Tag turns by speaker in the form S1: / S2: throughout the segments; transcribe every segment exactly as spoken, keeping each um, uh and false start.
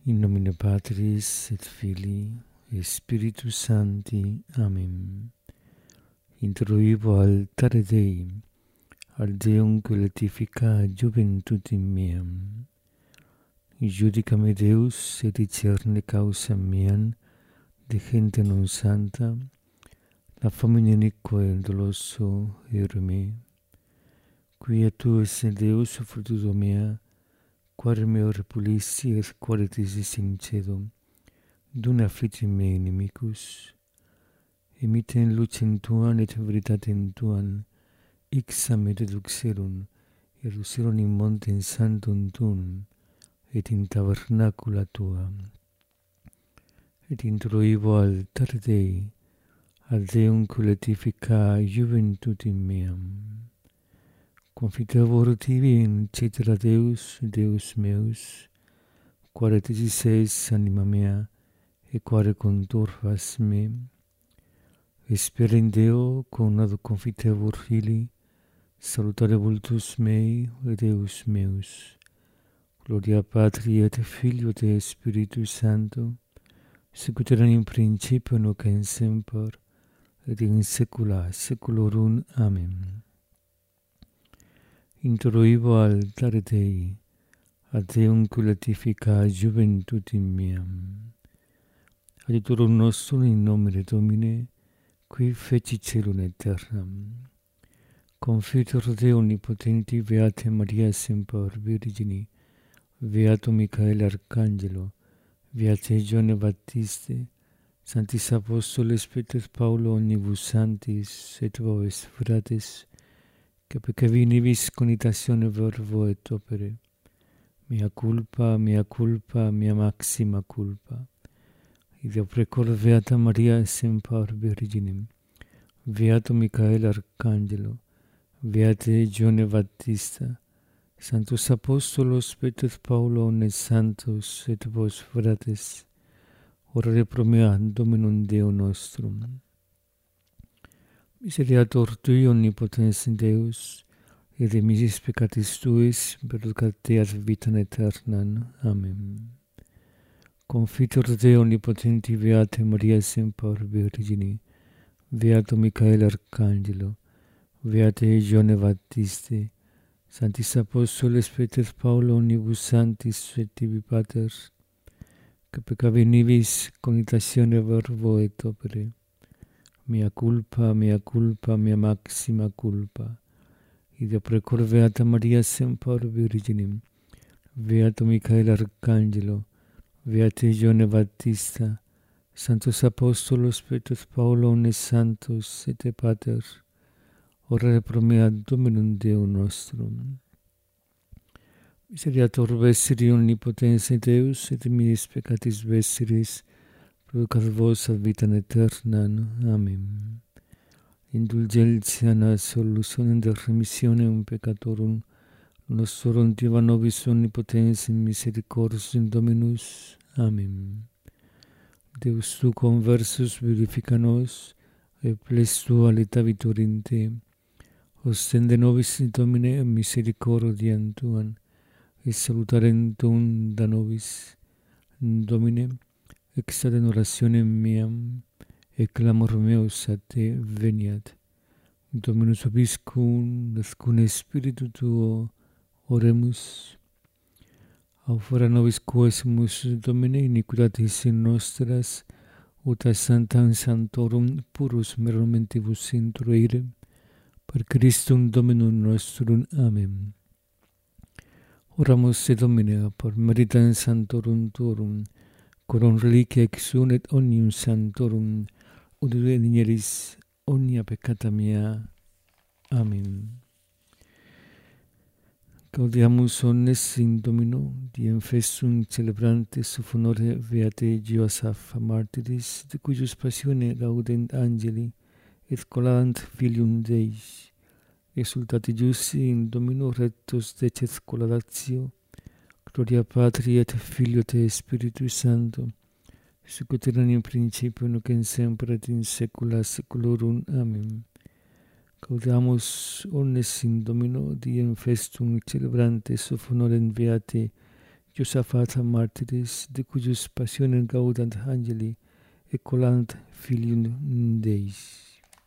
S1: In nomine Patris et Filii et Spiritus Sancti. Amen. Introibo altare Dei, al Deum que letifica juventutem meam. Iudicame Deus et discerne causam meam de gente non santa, la famine iniqua et doloso ere me. Quia tu esse Deus fructuoso mea, quare meo repulissi et quare tisi sincedo, dune afflici me inimicus. Emiten lucem tuam et veritatem tuam, ixam et eduxerum, eruserum in montem sanctum tuum, et in tabernacula tua. Et introibo altare Dei, ad Deum que letifica juventutem meam. Confitevor tibi in cetera Deus, Deus meus, quare tisis es anima mea, e quare conturbas me. Espera in Deo, con ad confitevor Filii, salutare vultus mei, et Deus meus. Gloria Patri et Filio et Spiritus Sancto, sicut erat in principio nunc et semper, et in saecula saeculorum. Amen. Introibo altare Dei, ad Deum que letifica juventutem meam. Adiutorum nostrum in nomine Domini, qui feci caelum et terram. Confitor Dei omnipotenti, Beata Maria semper Virgini, Beato Michael Arcangelo, Beate Ioanne Baptiste, Sanctis Apostoles Petrus Paulo omnibus sanctis et vobis fratres, que peccavi nibis conitatione verbo et opere. Mea culpa, mea culpa, mea maxima culpa. Ideo precor Beata Maria semper Virginem, Beato Michael Arcangelo, Beate Ioanne Baptista, Sanctus Apostolos Petrus Paulo omnes santos et vos fratres, orare pro mea Dominum Deum nostrum. Miseriator Tui omnipotens Deus, et de misis peccatis Tuis, perducat teas vitam aeternam. Amen. Confitor Dei omnipotenti, Beate Maria semper Virgini, Beato Michael Arcangelo, Beate Ioanne Baptiste, Sanctis Apostoles Petrus Paulo omnibus sanctis et tibi pater, que peccavi nibis conitatione verbo et opere. Mea culpa, mea culpa, mea maxima culpa. Ideo precor Beata Maria semper Virginem, Beato Michael Arcangelo, Beate Ioanne Baptista, Sanctus Apostolos Petrus Paulo omnes santos et pater, orare pro mea Dominum Deum nostrum. Miseriator vestri omnipotens Deus, et minis peccatis vestris, producat vos ad vitam aeternam. Amen. Indulgentiam solutionem de remissionem peccatorum nostrorum diva nobis omnipotens in misericordiam Dominus. Amen. Deus tu conversus vivifica nos, et ples tua letavitur in te. Ostende nobis Domine misericordiam tuam, et salutarem tuum da nobis. Domine, exat in orationem meam, et clamor meus a te veniat. Dominus vobiscum, et cum Spiritu tuo, oremus. Aufora nobis quaesimus, Domine, iniquitatis nostras, ut a sanctam sanctorum purus merumentibus introire, per Christum Dominum nostrum. Amen. Oramus te Domine, per meritam sanctorum tuorum, coram reliquia exum et omnium sanctorum, ut veniris omnia peccata mea. Amen. Gaudiamus omnes in Domino, diem festum celebrantes sub honore Beate Josaph Martyris, de cuius passione gaudent angeli, et collant Filium Dei. Exsultati Jussi in Domino rectus decet collatio. Gloria Patri et Filio et Spiritus Sancto, sicut erat in principio nunc et semper et in saecula saeculorum. Amen. Gaudiamus omnes in Domino, diem festum celebrantes sub honorem Beate Josaphat martyris, de cujus passionem gaudant angeli, et colant filium Deis.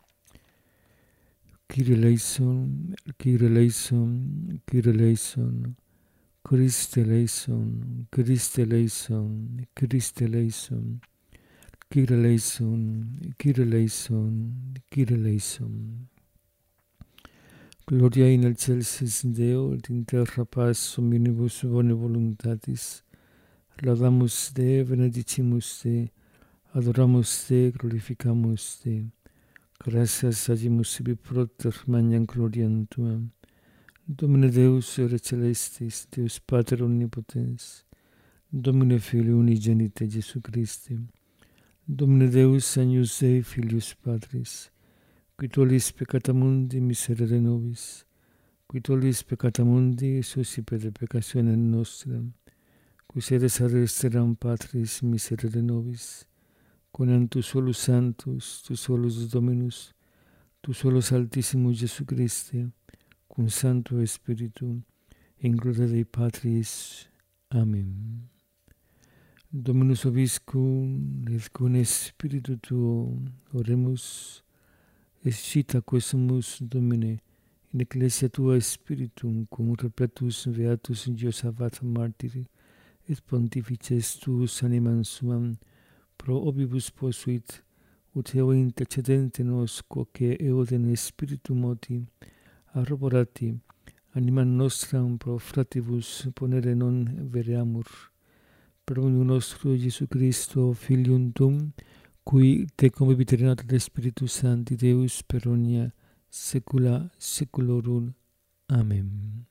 S1: Kyrie eleison, Kyrie eleison, Kyrie eleison, Christe eleison, Christe eleison, Christe eleison, Kyrie eleison, Kyrie eleison, Kyrie eleison. Gloria in excelsis Deo, et in terra paz omnibus bone voluntatis. Laudamus Te, benedicimus Te, adoramus Te, glorificamus Te. Gratias agimus sibi proter magnam gloriam Tuam. Domine Deus, ere celestis, Deus Pater omnipotens, Domine Filii unigenite Jesu Christi, Domine Deus agnus Dei Filius Patris, qui tollis peccata mundi miserere nobis, qui tollis peccata mundi suscipe de peccationem nostram, qui sedes arresteram Patris miserere nobis, conam tu solus Sanctus, tu solus Dominus, tu solus Altissimus Jesu Christe, cum Sancto Spiritu, in gloria Dei Patris. Amen. Dominus vobiscum, et cum Spiritu tuo, oremus, excita quesumus, Domine, in ecclesia tua Spiritum, cum repletus beatus Josaphat martiri, et pontifices tuus animam suam, pro obibus posuit, ut eo intercedente nos, quoque eodem Spiritu moti, arroborati, animam nostram pro fratibus ponere non vereamur, per omnium nostro Jesu Christo, Filium Tuum, qui te convivit et Spiritus Sancti Deus per omnia saecula saeculorum. Amén.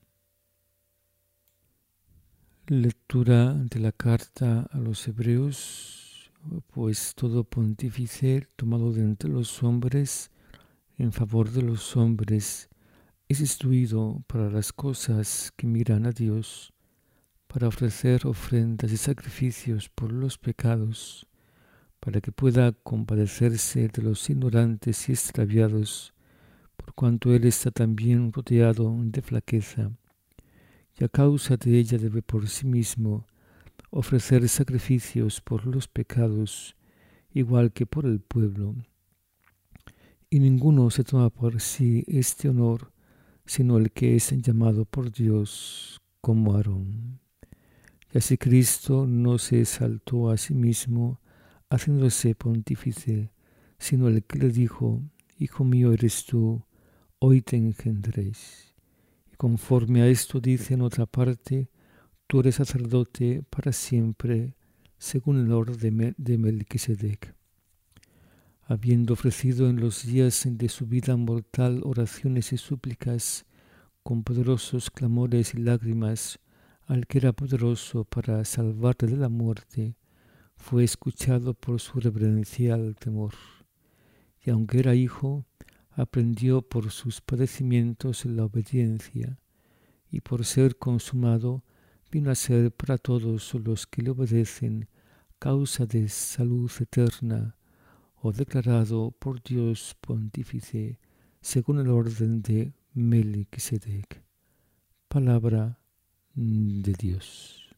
S1: Lectura de la carta a los Hebreos, pues todo pontífice tomado de entre los hombres en favor de los hombres es instruido para las cosas que miran a Dios, para ofrecer ofrendas y sacrificios por los pecados, para que pueda compadecerse de los ignorantes y extraviados, por cuanto él está también rodeado de flaqueza, y a causa de ella debe por sí mismo ofrecer sacrificios por los pecados, igual que por el pueblo. Y ninguno se toma por sí este honor, sino el que es llamado por Dios, como Aarón. Y así Cristo no se exaltó a sí mismo, haciéndose pontífice, sino el que le dijo: Hijo mío eres tú, hoy te engendréis. Y conforme a esto dice en otra parte: tú eres sacerdote para siempre, según el orden de Melquisedec. Habiendo ofrecido en los días de su vida mortal oraciones y súplicas, con poderosos clamores y lágrimas, al que era poderoso para salvarle de la muerte, fue escuchado por su reverencial temor. Y aunque era hijo, aprendió por sus padecimientos la obediencia, y por ser consumado, vino a ser para todos los que le obedecen causa de salud eterna, o declarado por Dios pontífice, según el orden de Melquisedec. Palabra de Dios.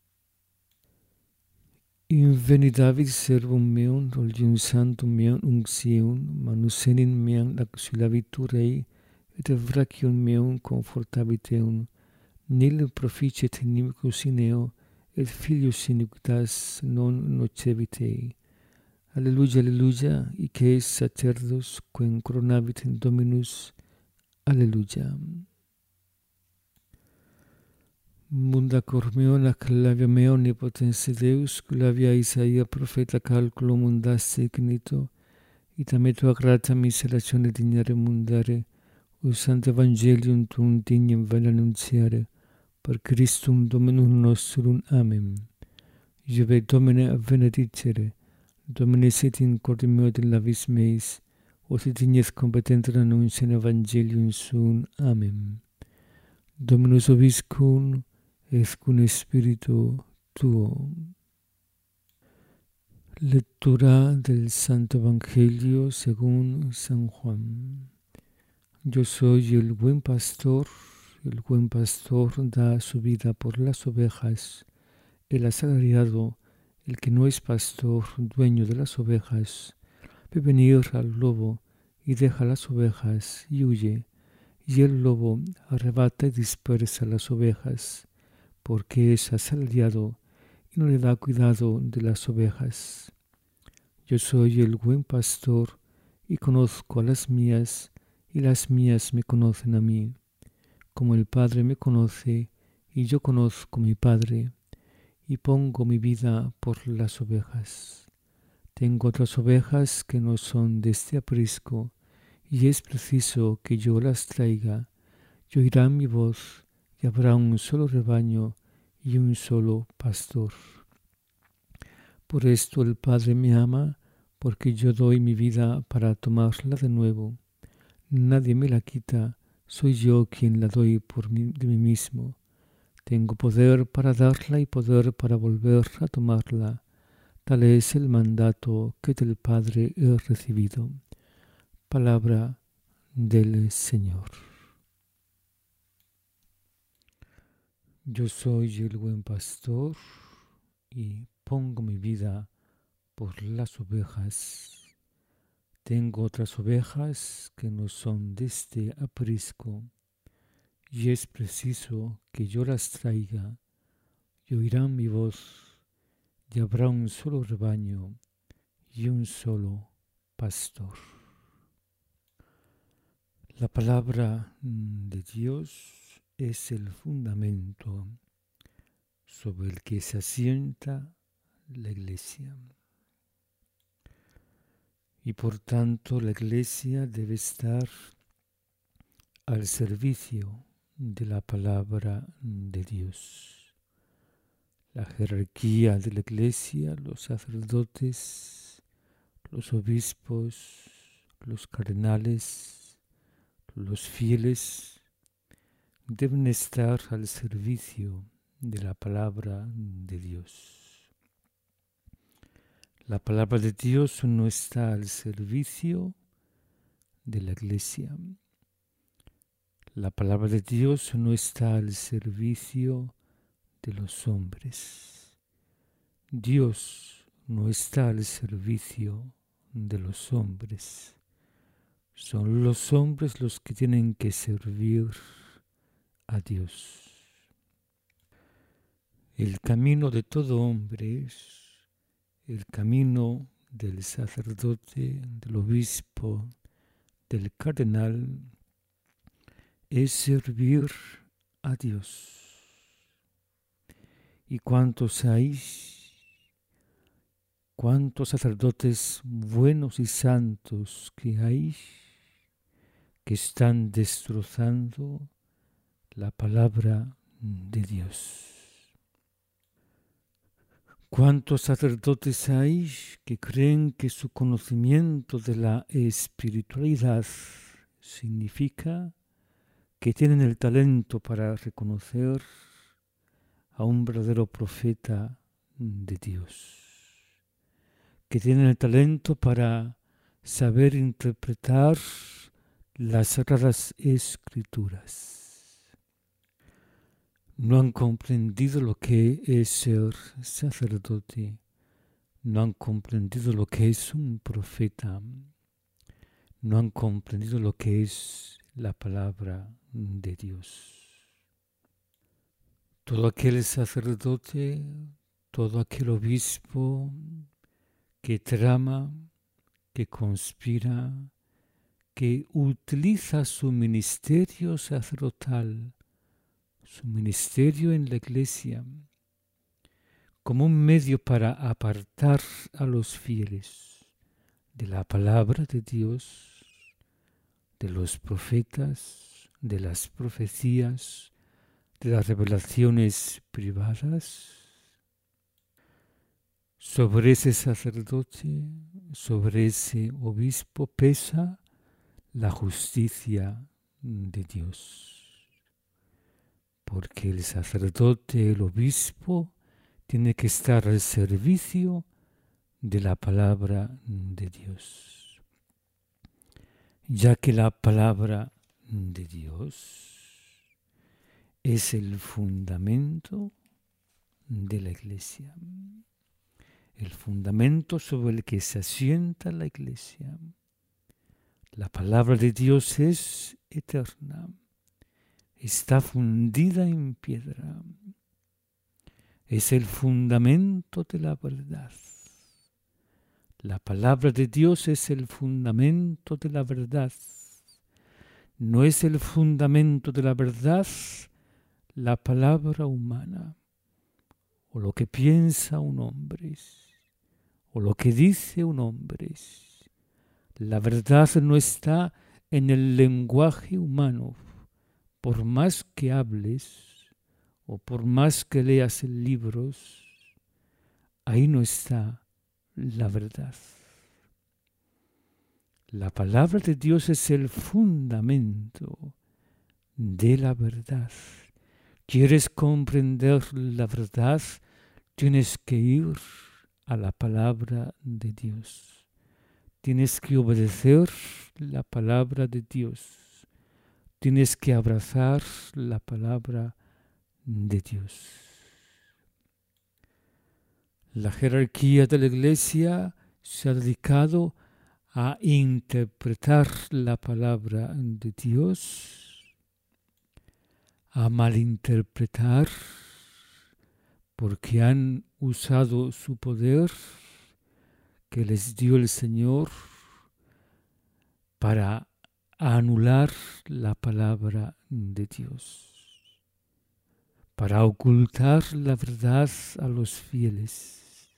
S1: Invenidavit servum meum, Olium Sanctum meum unctium, manus enim meam laxulavitur rei, et vracium meum confortabit eum, nil proficet inimicus in eo, et filius iniquitas non nocebit ei. Alleluia, alleluia, ic sacerdos quem coronavit in Dominus. Alleluia. Munda cor meo, laclavia meo, omnipotens Deus, clavia Isaia profeta calculo mundasse ignito, ita tua grata miseratione dignare mundare, usante evangelium tuum dignum vel annunziare, per Christum Dominum nostrum. Amen. Iube Domine a benedicere, Domine sit in corde meo de lavis meis, os et dignes competentur annunciam evangelium suum. Amen. Dominus vobiscum, et cum Spiritu tuo. Lectura del Santo Evangelio según San Juan. Yo soy el buen pastor, el buen pastor da su vida por las ovejas. El asalariado, el que no es pastor, dueño de las ovejas, ve venir al lobo y deja las ovejas y huye, y el lobo arrebata y dispersa las ovejas, porque es asalariado y no le da cuidado de las ovejas. Yo soy el buen pastor y conozco a las mías, y las mías me conocen a mí, como el Padre me conoce, y yo conozco a mi Padre, y pongo mi vida por las ovejas. Tengo otras ovejas que no son de este aprisco, y es preciso que yo las traiga, y oirán mi voz, y habrá un solo rebaño y un solo pastor. Por esto el Padre me ama, porque yo doy mi vida para tomarla de nuevo. Nadie me la quita, soy yo quien la doy por mí, de mí mismo. Tengo poder para darla y poder para volver a tomarla. Tal es el mandato que del Padre he recibido. Palabra del Señor. Yo soy el buen pastor y pongo mi vida por las ovejas. Tengo otras ovejas que no son de este aprisco, y es preciso que yo las traiga, y oirán mi voz, y habrá un solo rebaño y un solo pastor. La palabra de Dios es el fundamento sobre el que se asienta la Iglesia. Y por tanto la Iglesia debe estar al servicio de la palabra de Dios. La jerarquía de la Iglesia, los sacerdotes, los obispos, los cardenales, los fieles deben estar al servicio de la palabra de Dios. La palabra de Dios no está al servicio de la Iglesia. La palabra de Dios no está al servicio de los hombres. Dios no está al servicio de los hombres. Son los hombres los que tienen que servir a Dios. El camino de todo hombre es el camino del sacerdote, del obispo, del cardenal, es servir a Dios. ¿Y cuántos hay? ¿Cuántos sacerdotes buenos y santos que hay que están destrozando la palabra de Dios? ¿Cuántos sacerdotes hay que creen que su conocimiento de la espiritualidad significa que tienen el talento para reconocer a un verdadero profeta de Dios? Que tienen el talento para saber interpretar las sagradas escrituras. No han comprendido lo que es ser sacerdote, no han comprendido lo que es un profeta, no han comprendido lo que es la palabra de Dios. Todo aquel sacerdote, todo aquel obispo que trama, que conspira, que utiliza su ministerio sacerdotal, su ministerio en la Iglesia, como un medio para apartar a los fieles de la palabra de Dios, de los profetas, de las profecías, de las revelaciones privadas. Sobre ese sacerdote, sobre ese obispo pesa la justicia de Dios. Porque el sacerdote, el obispo, tiene que estar al servicio de la palabra de Dios. Ya que la palabra de Dios es el fundamento de la Iglesia. El fundamento sobre el que se asienta la Iglesia. La palabra de Dios es eterna. Está fundida en piedra. Es el fundamento de la verdad. La palabra de Dios es el fundamento de la verdad. No es el fundamento de la verdad la palabra humana, o lo que piensa un hombre, o lo que dice un hombre. La verdad no está en el lenguaje humano. Por más que hables, o por más que leas libros, ahí no está la verdad. La palabra de Dios es el fundamento de la verdad. ¿Quieres comprender la verdad? Tienes que ir a la palabra de Dios. Tienes que obedecer la palabra de Dios. Tienes que abrazar la palabra de Dios. La jerarquía de la Iglesia se ha dedicado a interpretar la palabra de Dios, a malinterpretar, porque han usado su poder que les dio el Señor para anular la palabra de Dios, para ocultar la verdad a los fieles,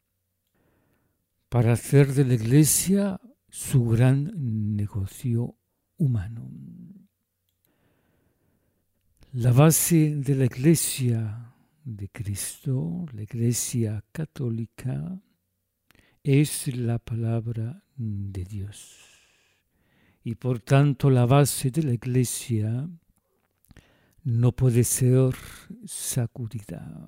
S1: para hacer de la Iglesia su gran negocio humano. La base de la Iglesia de Cristo, la Iglesia católica, es la palabra de Dios. Y por tanto la base de la Iglesia no puede ser sacudida.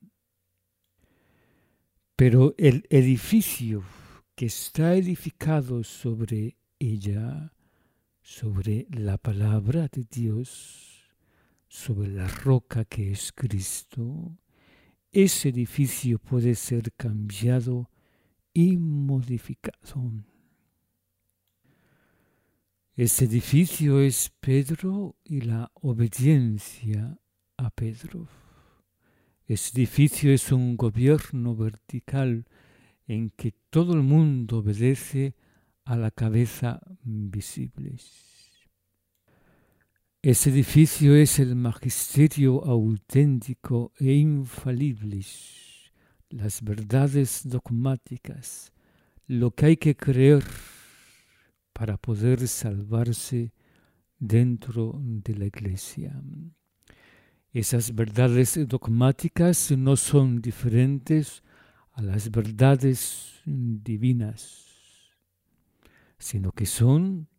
S1: Pero el edificio que está edificado sobre ella, sobre la palabra de Dios, sobre la roca que es Cristo, ese edificio puede ser cambiado y modificado. Ese edificio es Pedro y la obediencia a Pedro. Ese edificio es un gobierno vertical en que todo el mundo obedece a la cabeza visible. Ese edificio es el magisterio auténtico e infalible, las verdades dogmáticas, lo que hay que creer para poder salvarse dentro de la Iglesia. Esas verdades dogmáticas no son diferentes a las verdades divinas, sino que son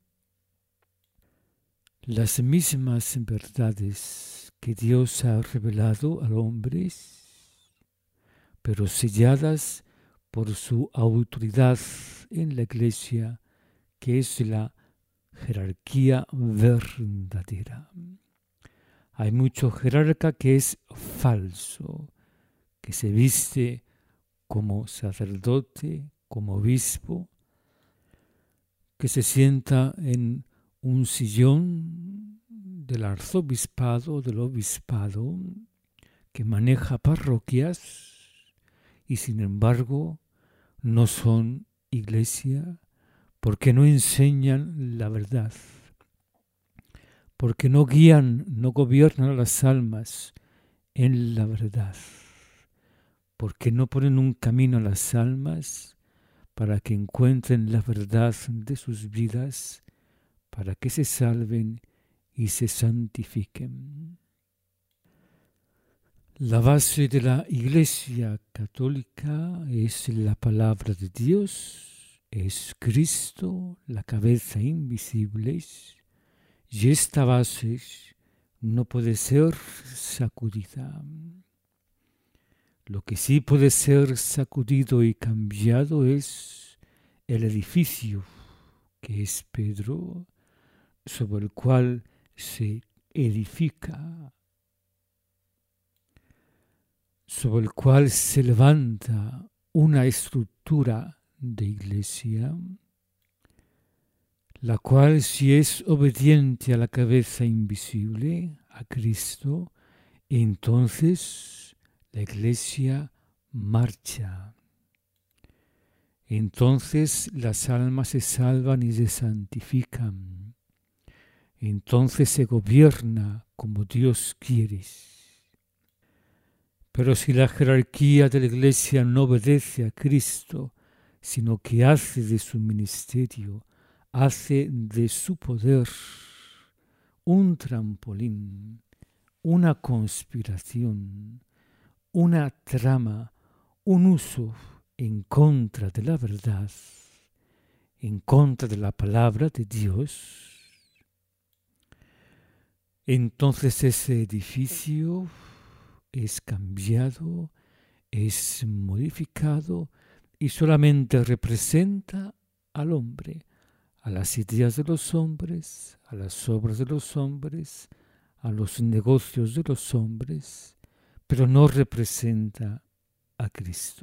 S1: las mismas verdades que Dios ha revelado al hombre, pero selladas por su autoridad en la Iglesia, que es la jerarquía verdadera. Hay mucho jerarca que es falso, que se viste como sacerdote, como obispo, que se sienta en un sillón del arzobispado, del obispado, que maneja parroquias y sin embargo no son iglesia porque no enseñan la verdad, porque no guían, no gobiernan a las almas en la verdad, porque no ponen un camino a las almas para que encuentren la verdad de sus vidas, para que se salven y se santifiquen. La base de la Iglesia católica es la palabra de Dios, es Cristo, la cabeza invisible, y esta base no puede ser sacudida. Lo que sí puede ser sacudido y cambiado es el edificio, que es Pedro, sobre el cual se edifica sobre el cual se levanta una estructura de iglesia, la cual, si es obediente a la cabeza invisible, a Cristo, entonces la iglesia marcha. Entonces las almas se salvan y se santifican. Entonces se gobierna como Dios quiere. Pero si la jerarquía de la iglesia no obedece a Cristo, sino que hace de su ministerio, hace de su poder un trampolín, una conspiración, una trama, un uso en contra de la verdad, en contra de la palabra de Dios, entonces ese edificio es cambiado, es modificado y solamente representa al hombre, a las ideas de los hombres, a las obras de los hombres, a los negocios de los hombres, pero no representa a Cristo.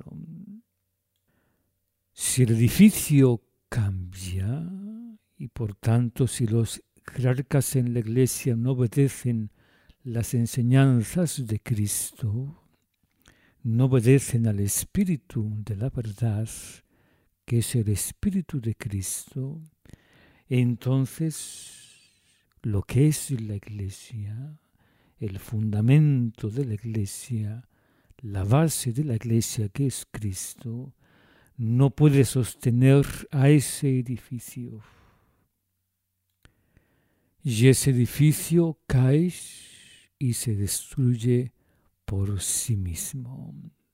S1: Si el edificio cambia y por tanto si los jerarcas en la iglesia no obedecen las enseñanzas de Cristo, no obedecen al Espíritu de la verdad, que es el Espíritu de Cristo, entonces lo que es la iglesia, el fundamento de la iglesia, la base de la iglesia que es Cristo, no puede sostener a ese edificio. Y ese edificio cae y se destruye por sí mismo.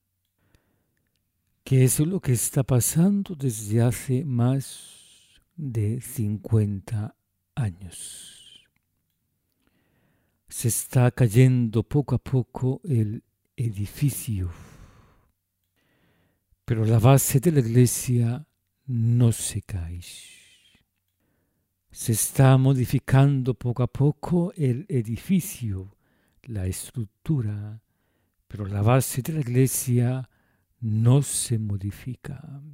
S1: ¿Qué es lo que está pasando desde hace más de cincuenta años? Se está cayendo poco a poco el edificio, pero la base de la iglesia no se cae. Se está modificando poco a poco el edificio, la estructura, pero la base de la iglesia no se modifica.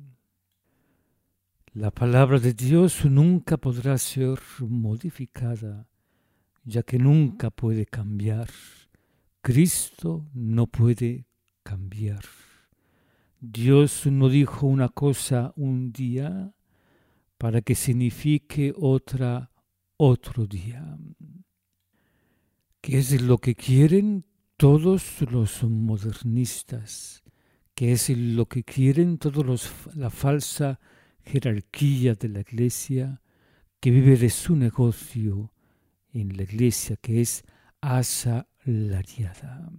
S1: La palabra de Dios nunca podrá ser modificada, ya que nunca puede cambiar. Cristo no puede cambiar. Dios no dijo una cosa un día para que signifique otra otro día. ¿Qué es lo que quieren todos los modernistas? ¿Qué es lo que quieren todos los la falsa jerarquía de la iglesia que vive de su negocio en la iglesia, que es asalariada?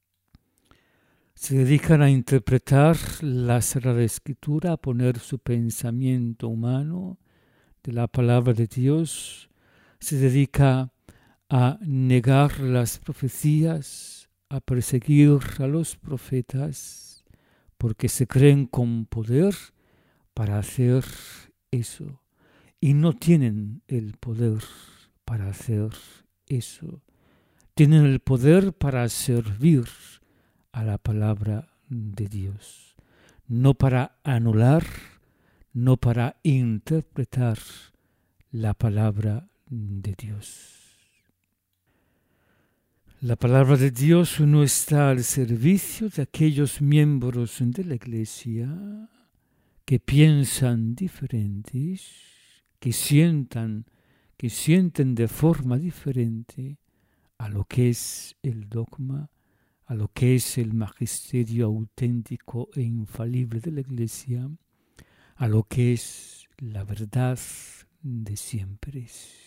S1: Se dedican a interpretar la Sagrada Escritura, a poner su pensamiento humano de la palabra de Dios. Se dedica a negar las profecías, a perseguir a los profetas, porque se creen con poder para hacer eso. Y no tienen el poder para hacer eso. Tienen el poder para servir a la palabra de Dios, no para anular, no para interpretar la palabra de Dios. La palabra de Dios no está al servicio de aquellos miembros de la iglesia que piensan diferentes, que sientan, que sienten de forma diferente a lo que es el dogma, a lo que es el magisterio auténtico e infalible de la iglesia, a lo que es la verdad de siempre.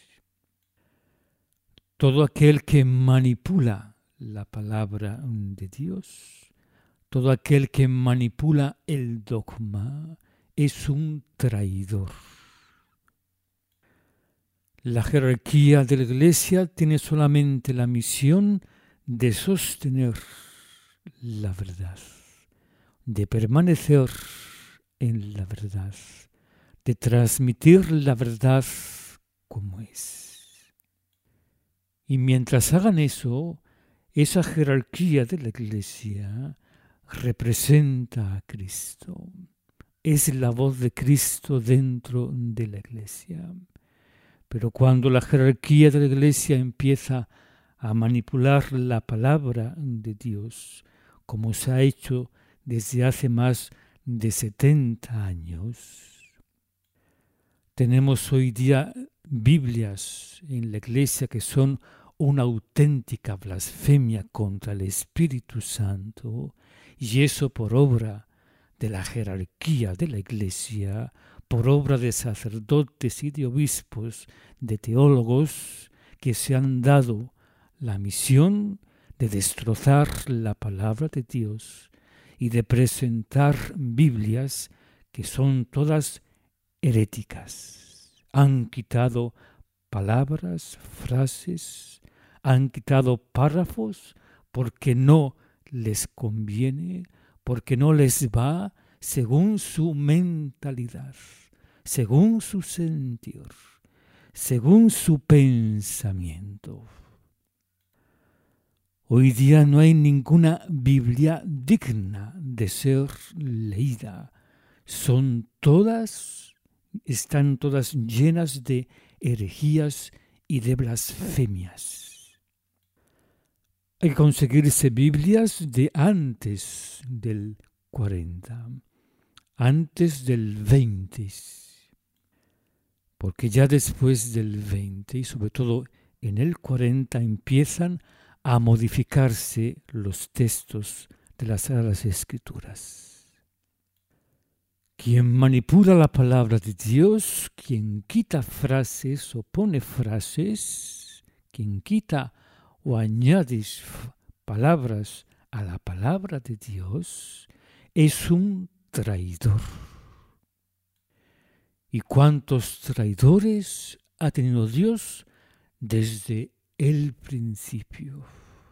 S1: Todo aquel que manipula la palabra de Dios, todo aquel que manipula el dogma, es un traidor. La jerarquía de la iglesia tiene solamente la misión de sostener la verdad, de permanecer en la verdad, de transmitir la verdad como es. Y mientras hagan eso, esa jerarquía de la iglesia representa a Cristo. Es la voz de Cristo dentro de la Iglesia. Pero cuando la jerarquía de la Iglesia empieza a manipular la palabra de Dios, como se ha hecho desde hace más de setenta años, tenemos hoy día Biblias en la Iglesia que son una auténtica blasfemia contra el Espíritu Santo, y eso por obra de la jerarquía de la Iglesia, por obra de sacerdotes y de obispos, de teólogos que se han dado la misión de destrozar la palabra de Dios y de presentar Biblias que son todas heréticas. Han quitado palabras, frases, han quitado párrafos porque no les conviene, porque no les va según su mentalidad, según su sentir, según su pensamiento. Hoy día no hay ninguna Biblia digna de ser leída. Son todas, están todas llenas de herejías y de blasfemias. Hay que conseguirse Biblias de antes del cuarenta, antes del veinte, porque ya después del veinte y sobre todo en el cuarenta empiezan a modificarse los textos de las Sagradas Escrituras. Quien manipula la palabra de Dios, quien quita frases o pone frases, quien quita o añade palabras a la palabra de Dios, es un traidor. ¿Y cuántos traidores ha tenido Dios desde el principio?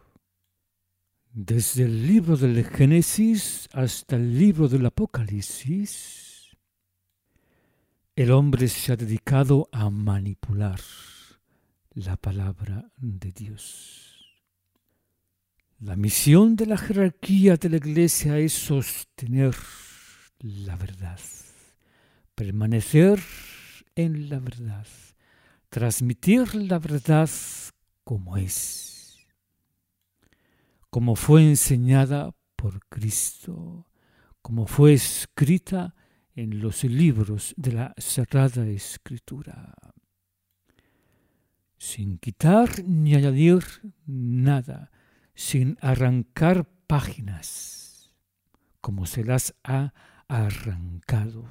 S1: Desde el libro del Génesis hasta el libro del Apocalipsis, el hombre se ha dedicado a manipular la palabra de Dios. La misión de la jerarquía de la Iglesia es sostener la verdad, permanecer en la verdad, transmitir la verdad como es, como fue enseñada por Cristo, como fue escrita en los libros de la Sagrada Escritura, sin quitar ni añadir nada, sin arrancar páginas, como se las ha arrancado.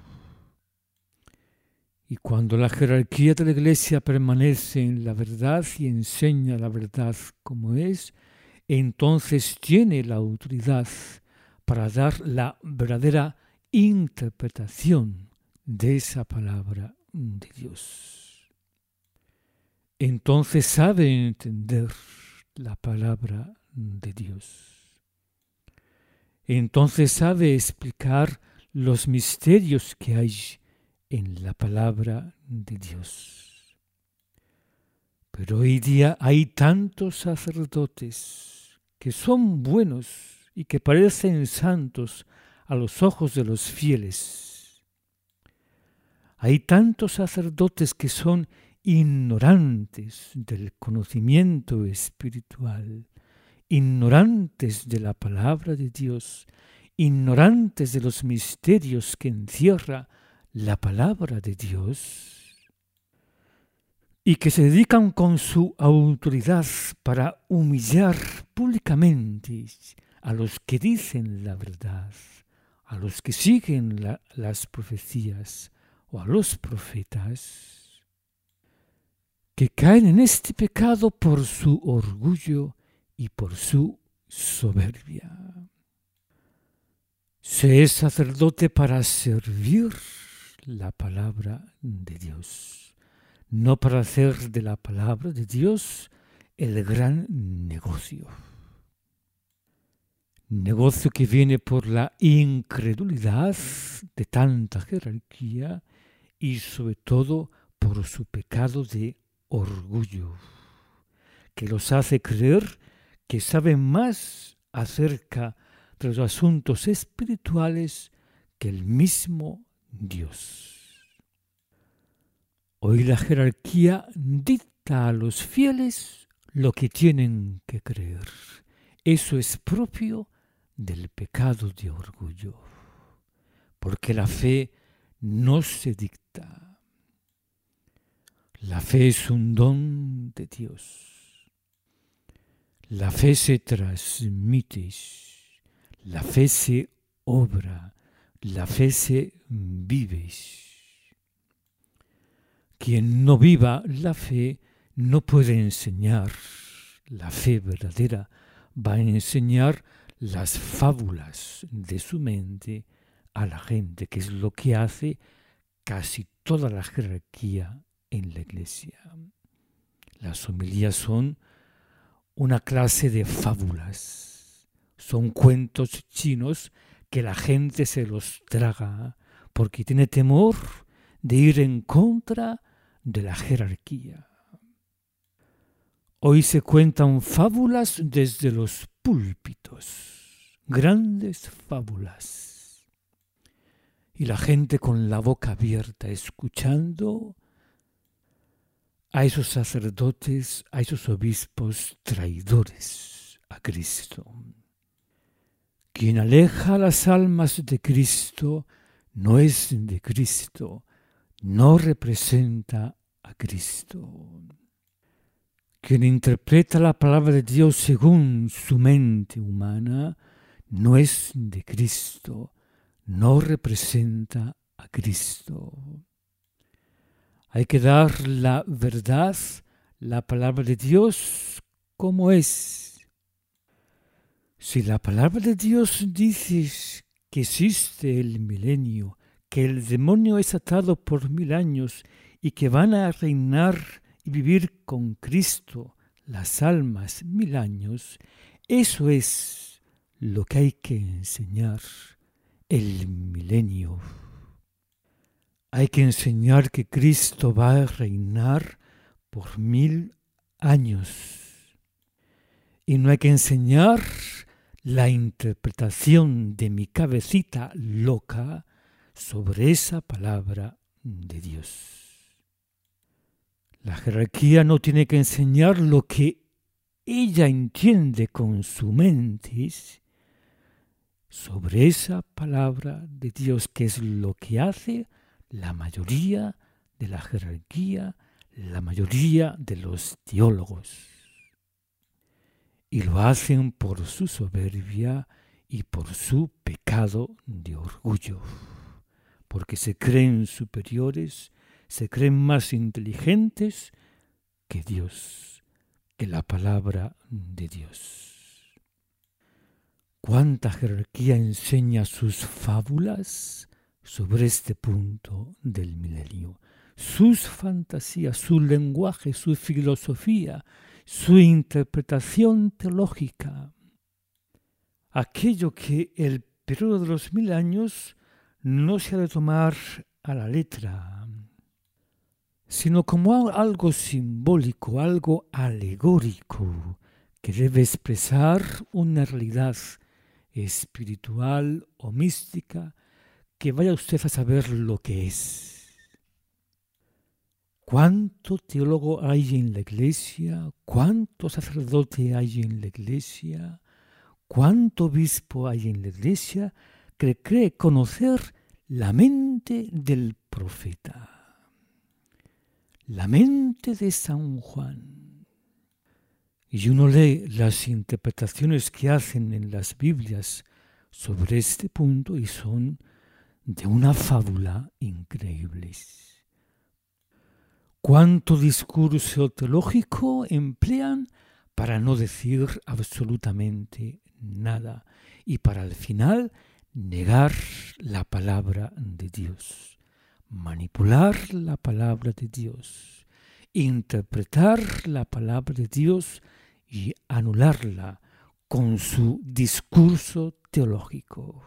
S1: Y cuando la jerarquía de la Iglesia permanece en la verdad y enseña la verdad como es, entonces tiene la autoridad para dar la verdadera interpretación de esa palabra de Dios. Entonces sabe entender la palabra de Dios. Entonces sabe explicar los misterios que hay en la palabra de Dios. Pero hoy día hay tantos sacerdotes que son buenos y que parecen santos a los ojos de los fieles. Hay tantos sacerdotes que son ignorantes del conocimiento espiritual, ignorantes de la palabra de Dios, ignorantes de los misterios que encierra la palabra de Dios, y que se dedican con su autoridad para humillar públicamente a los que dicen la verdad, a los que siguen la, las profecías o a los profetas, que caen en este pecado por su orgullo y por su soberbia. Se es sacerdote para servir la palabra de Dios, no para hacer de la palabra de Dios el gran negocio. Negocio que viene por la incredulidad de tanta jerarquía y sobre todo por su pecado de orgullo, que los hace creer que saben más acerca de los asuntos espirituales que el mismo Dios. Hoy la jerarquía dicta a los fieles lo que tienen que creer. Eso es propio del pecado de orgullo, porque la fe no se dicta. La fe es un don de Dios. La fe se transmite, la fe se obra, la fe se vive. Quien no viva la fe no puede enseñar. La fe verdadera va a enseñar las fábulas de su mente a la gente, que es lo que hace casi toda la jerarquía en la iglesia. Las homilías son una clase de fábulas, son cuentos chinos que la gente se los traga porque tiene temor de ir en contra de la jerarquía. Hoy se cuentan fábulas desde los púlpitos, grandes fábulas. Y la gente con la boca abierta escuchando a esos sacerdotes, a esos obispos traidores a Cristo. Quien aleja las almas de Cristo no es de Cristo, no representa a Cristo. Quien interpreta la palabra de Dios según su mente humana no es de Cristo, no representa a Cristo. Hay que dar la verdad, la palabra de Dios como es. Si la palabra de Dios dice que existe el milenio, que el demonio es atado por mil años y que van a reinar y vivir con Cristo las almas mil años, eso es lo que hay que enseñar, el milenio. Hay que enseñar que Cristo va a reinar por mil años. Y no hay que enseñar la interpretación de mi cabecita loca sobre esa palabra de Dios. La jerarquía no tiene que enseñar lo que ella entiende con su mente sobre esa palabra de Dios, que es lo que hace la mayoría de la jerarquía, la mayoría de los teólogos. Y lo hacen por su soberbia y por su pecado de orgullo, porque se creen superiores, se creen más inteligentes que Dios, que la palabra de Dios. ¿Cuánta jerarquía enseña sus fábulas sobre este punto del milenio? Sus fantasías, su lenguaje, su filosofía, su interpretación teológica. Aquello que el periodo de los mil años no se ha de tomar a la letra, sino como algo simbólico, algo alegórico, que debe expresar una realidad espiritual o mística que vaya usted a saber lo que es. ¿Cuánto teólogo hay en la iglesia? ¿Cuánto sacerdote hay en la iglesia? ¿Cuánto obispo hay en la iglesia que cree conocer la mente del profeta? La mente de San Juan. Y uno lee las interpretaciones que hacen en las Biblias sobre este punto y son de una fábula increíble. ¿Cuánto discurso teológico emplean para no decir absolutamente nada y para al final negar la palabra de Dios? Manipular la palabra de Dios, interpretar la palabra de Dios y anularla con su discurso teológico.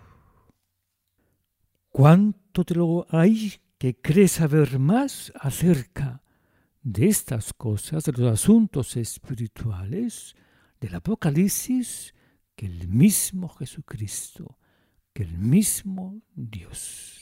S1: ¿Cuánto teólogo hay que cree saber más acerca de estas cosas, de los asuntos espirituales, del Apocalipsis, que el mismo Jesucristo, que el mismo Dios.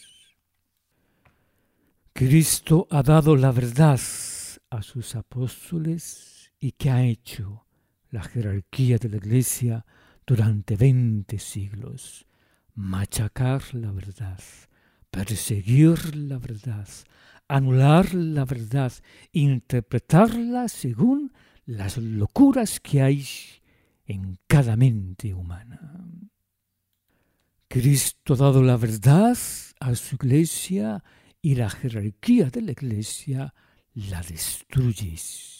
S1: Cristo ha dado la verdad a sus apóstoles y que ha hecho la jerarquía de la Iglesia durante veinte siglos. Machacar la verdad, perseguir la verdad, anular la verdad, interpretarla según las locuras que hay en cada mente humana. Cristo ha dado la verdad a su Iglesia y la jerarquía de la Iglesia la destruye.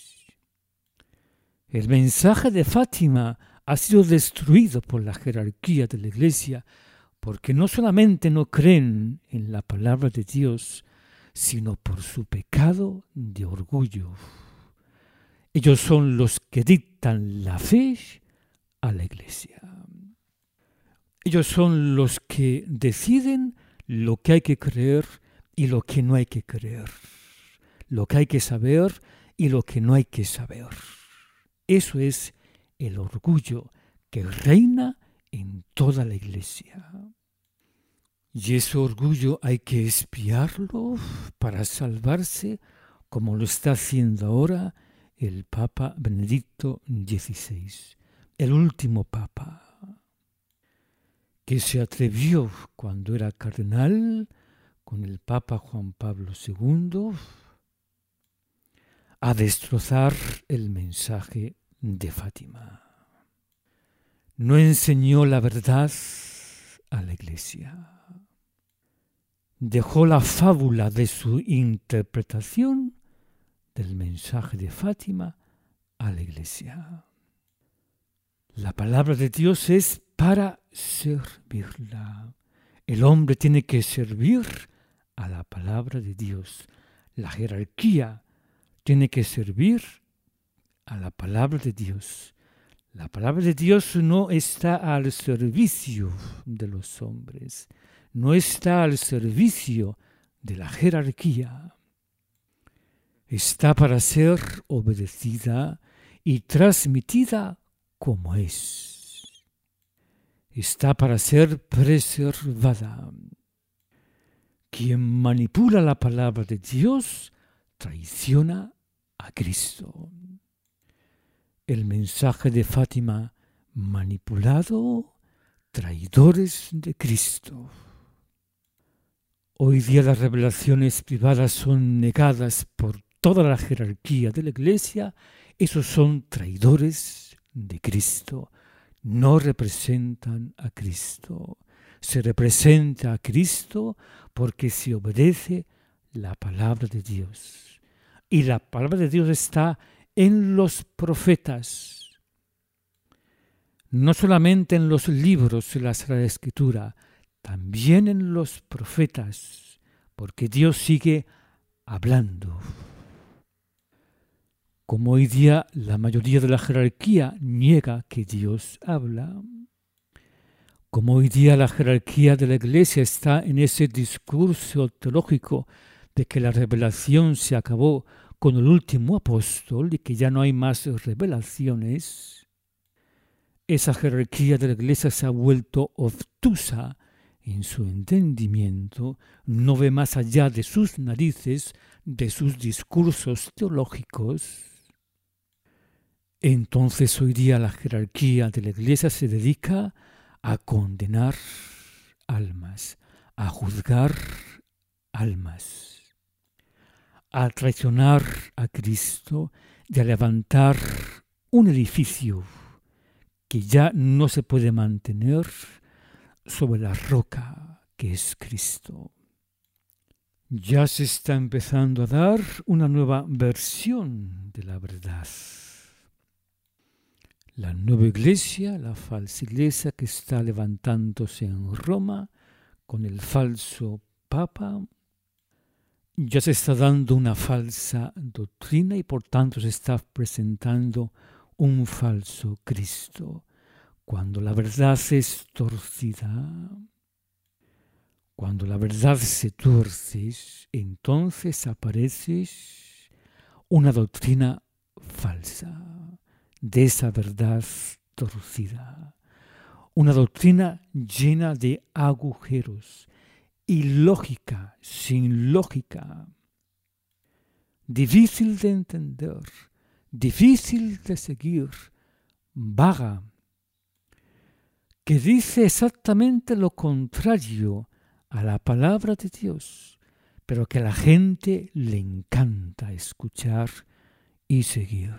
S1: El mensaje de Fátima ha sido destruido por la jerarquía de la Iglesia porque no solamente no creen en la palabra de Dios, sino por su pecado de orgullo. Ellos son los que dictan la fe a la Iglesia. Ellos son los que deciden lo que hay que creer y lo que no hay que creer, lo que hay que saber y lo que no hay que saber. Eso es el orgullo que reina en toda la Iglesia. Y ese orgullo hay que espiarlo para salvarse, como lo está haciendo ahora el Papa Benedicto dieciséis, el último Papa, que se atrevió cuando era cardenal con el Papa Juan Pablo segundo a destrozar el mensaje de Fátima. No enseñó la verdad a la Iglesia. Dejó la fábula de su interpretación del mensaje de Fátima a la Iglesia. La palabra de Dios es para servirla. El hombre tiene que servir a la palabra de Dios. La jerarquía tiene que servir a la palabra de Dios. La palabra de Dios no está al servicio de los hombres, no está al servicio de la jerarquía. Está para ser obedecida y transmitida como es. Está para ser preservada. Quien manipula la palabra de Dios traiciona a Cristo. El mensaje de Fátima manipulado, traidores de Cristo. Hoy día las revelaciones privadas son negadas por toda la jerarquía de la Iglesia. Esos son traidores de Cristo. No representan a Cristo. Se representa a Cristo porque se obedece la palabra de Dios. Y la palabra de Dios está en los profetas. No solamente en los libros de la Sagrada Escritura, también en los profetas, porque Dios sigue hablando. Como hoy día la mayoría de la jerarquía niega que Dios habla, como hoy día la jerarquía de la Iglesia está en ese discurso teológico de que la revelación se acabó con el último apóstol y que ya no hay más revelaciones, esa jerarquía de la Iglesia se ha vuelto obtusa en su entendimiento, no ve más allá de sus narices, de sus discursos teológicos. Entonces hoy día la jerarquía de la Iglesia se dedica a condenar almas, a juzgar almas, a traicionar a Cristo y a levantar un edificio que ya no se puede mantener sobre la roca que es Cristo. Ya se está empezando a dar una nueva versión de la verdad. La nueva iglesia, la falsa iglesia que está levantándose en Roma con el falso papa, ya se está dando una falsa doctrina y por tanto se está presentando un falso Cristo. Cuando la verdad es torcida, cuando la verdad se tuerce, entonces aparece una doctrina falsa de esa verdad torcida. una doctrina llena de agujeros, ilógica, sin lógica, difícil de entender, difícil de seguir, vaga, que dice exactamente lo contrario a la palabra de Dios, pero que a la gente le encanta escuchar y seguir.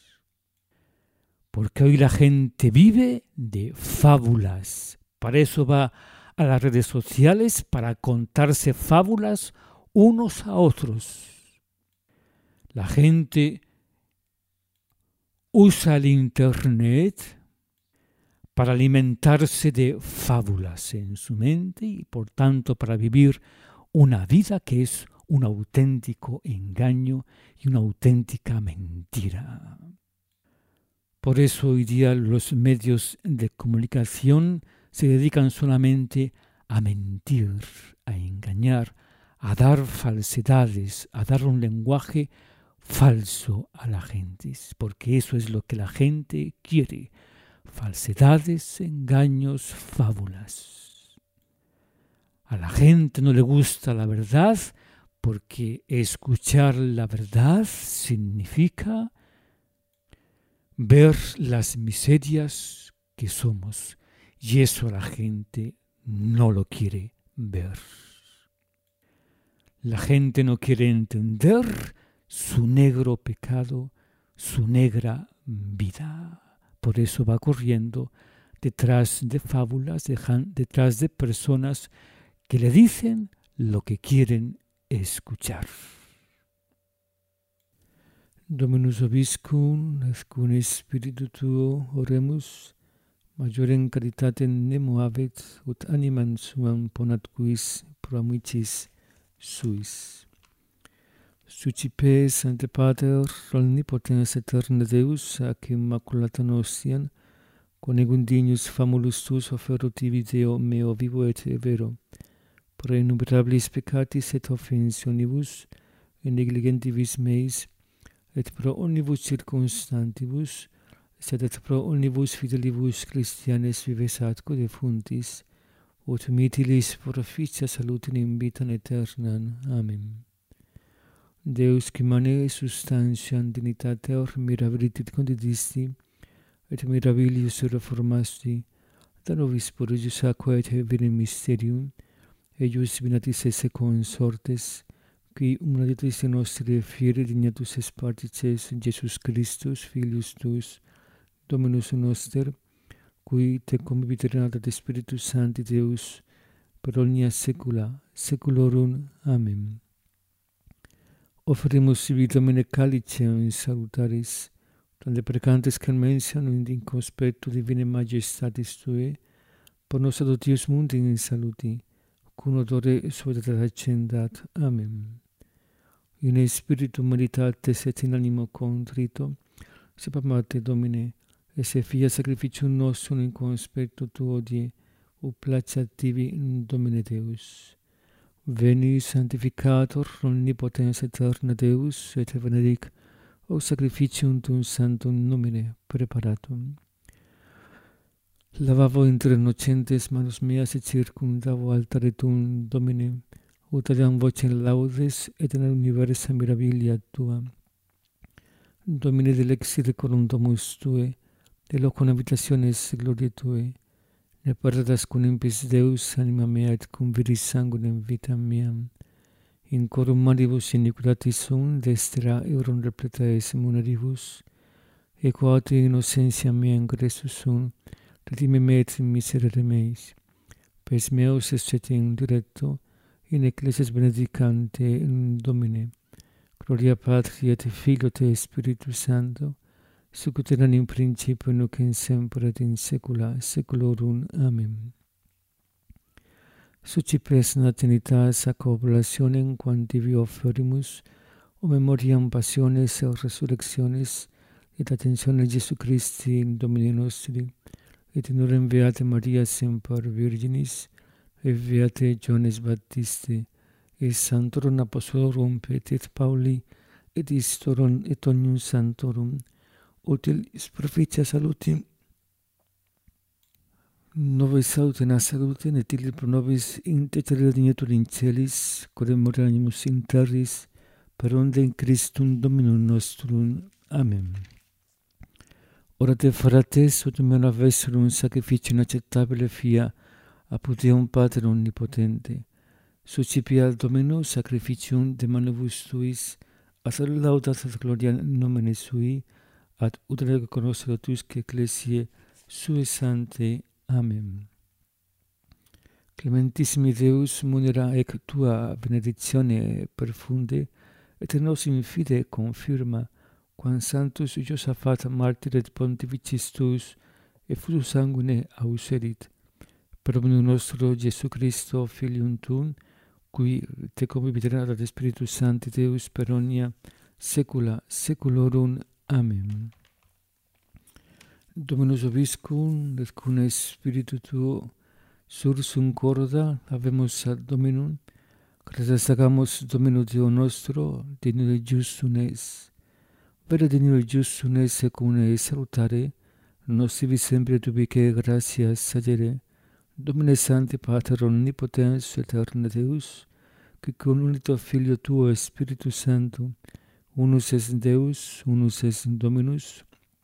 S1: Porque hoy la gente vive de fábulas. Para eso va a las redes sociales, para contarse fábulas unos a otros. La gente usa el internet para alimentarse de fábulas en su mente y por tanto para vivir una vida que es un auténtico engaño y una auténtica mentira. Por eso hoy día los medios de comunicación se dedican solamente a mentir, a engañar, a dar falsedades, a dar un lenguaje falso a la gente, porque eso es lo que la gente quiere. Falsedades, engaños, fábulas. A la gente no le gusta la verdad porque escuchar la verdad significa ver las miserias que somos y eso la gente no lo quiere ver. La gente no quiere entender su negro pecado, su negra vida. Por eso va corriendo detrás de fábulas, detrás de personas que le dicen lo que quieren escuchar. Dominus Vobiscum, et cum spiritu tuo oremus, majorem caritatem nemo habet, ut animam suam ponat quis pro amicis suis. Sucipe, Sancte Pater, omnipotens aeterna Deus, ac immaculata nostiam, conegum dignus famulus tuus ofero tibi Deo meo vivo et vero, pro innumerabilis peccatis et offensionibus, et negligentibus meis, et pro omnibus circumstantibus, sed et pro omnibus fidelibus Christianes vives atque defuntis, ut mitilis proficia salutem in vitam aeternam. Amen. Deus qui mane substantiam dignitatem mirabilitate condidisti, et mirabilius reformasti, da nobis prodigi aqua et vere mysterium, eius vinatis esse consortes, qui humanitas nostri fieri dignatus es partices Jesus Christus, Filius tuus, Dominus noster, qui te conviviterenata de Spiritus Sancti Deus, per omnia saecula saeculorum. Amen. Offerimus sibi Domine calicem in salutaris, donde precantes carmensiam in conspectu divine majestatis Tue, por nos adoptius mundi in saluti, cum odore suavitate accendat. Amen. In spiritu meditates et in animo contrito, sepamate Domine, esse fia sacrificium nostrum in conspectu Tuo die, ut placeat tibi in Domine Deus. Veni sanctificator omnipotens aeterna Deus, et benedic o sacrificium tuum sanctum nomine preparatum. Lavavo inter innocentes manus meas et circumdavo altare tuum, Domine, ut adiam vocem laudes et in universa mirabilia Tua. Domine delexit corum domus Tue, de locum habitationes gloriae Tue, ne perdas cum impis Deus anima mea et cum viris sanguinem vitam meam. In corum maribus iniquitatis sum destera eurum repleta es munaribus, e quod innocentia mea in Christus sum, redime me et miserere meis. Pes meus est in directo, in ecclesias benedicante in Domine. Gloria Patri et Filio et Spiritus Sancto, sic ut erat in principio nunc in semper et in saecula saeculorum. Amen. Sucipes natalitas ac oblationem quam tibi offerimus, o memoriam passiones et resurrectionis, et attentionem Jesu Christi Domini nostri, et in orem Beate Maria semper Virginis, et Beate Johannes Baptiste, et Sanctorum Apostolorum Petri et Pauli, et Istorum et omnium Sanctorum, utilis proficia salutim Nove salute salute, et illi pro nobis intercedere dignetur in celis, quod animus in terris, per onde in Christum Dominum nostrum. Amen. Orate frates, ut mena vesserum sacrificium acceptabile fia, apud Deum Pater omnipotente, suscipia Domino sacrificium de manibus tuis, a salud laudat et gloria nomine sui, ad utere conoscere tusque ecclesiae sue sante. Amen. Clementissimi Deus, munera ec tua benedictione perfunde, et nos in fide confirma, quam sanctus Josaphat martyr et pontificis tuus, effusus sanguine auserit, per omnium nostro Jesu Christo, Filium tuum, qui te conviviterat ad Spiritus Sancti Deus per omnia saecula saeculorum. Amen. Dominus vobiscum, et cum spiritu tuo, sursum corda, habemus ad Dominum, gratias agamus Domino Deo nostro, dignum et justum es. Vere dignum et justum es secum es salutare, nos sivi sempre tubique gratias sagere, Domine Sancte Pater omnipotens aeterne Deus, qui con unito Filio tuo Spiritus Sanctum, unus es Deus, unus es Dominus,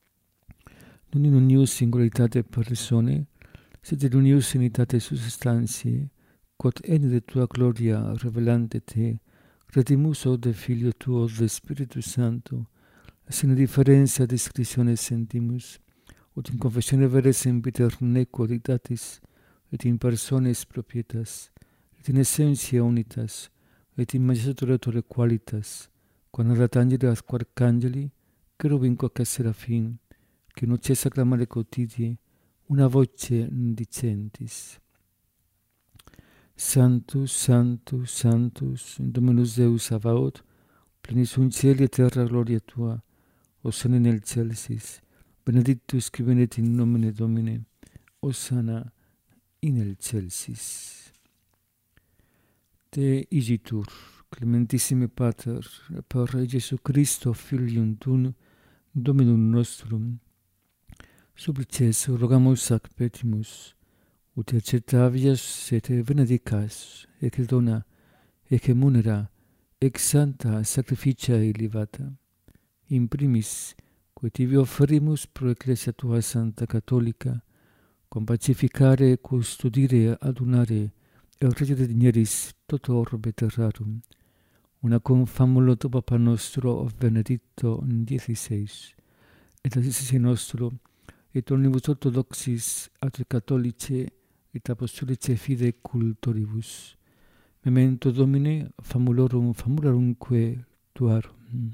S1: non in unius singularitate persone, sed in unius unitate substantiae, quod ene de tua gloria revelante te, credimus ode Filio tuo de Spiritus Sancto, sine differentia discretionis sentimus, ut in confessione vere sempiter nequo dictatis, et in persones propietas, et in essentia unitas, et in magistrature qualitas, quam adat angeli ad arcangeli, cherubim quae serafim, que non cessa clamare quotidie, una voce dicentis. Sanctus, Sanctus, Sanctus, Dominus Deus Sabaoth, plenis un cieli et terra gloria tua, Hosanna in excelsis, benedictus qui venit in nomine Domini, Hosanna in excelsis. Te igitur, clementissime Pater, per Jesu Christo, Filium tuum, Dominum nostrum, supplices rogamus ac petimus, ut accettavias et benedicas, ec dona, ec munera, ec sancta sacrificia elevata. In primis, quae tibi offerimus pro Ecclesia tua Sancta Catholica, quam pacificare, custodire, adunare, et reggere digneris toto orbe terrarum, una cum famulo tu Papa nostro Benedicto diciseis, et assisi nostro, et omnibus orthodoxis, et catholice, et apostolice fide cultoribus. Memento Domine, famulorum famularumque tuarum.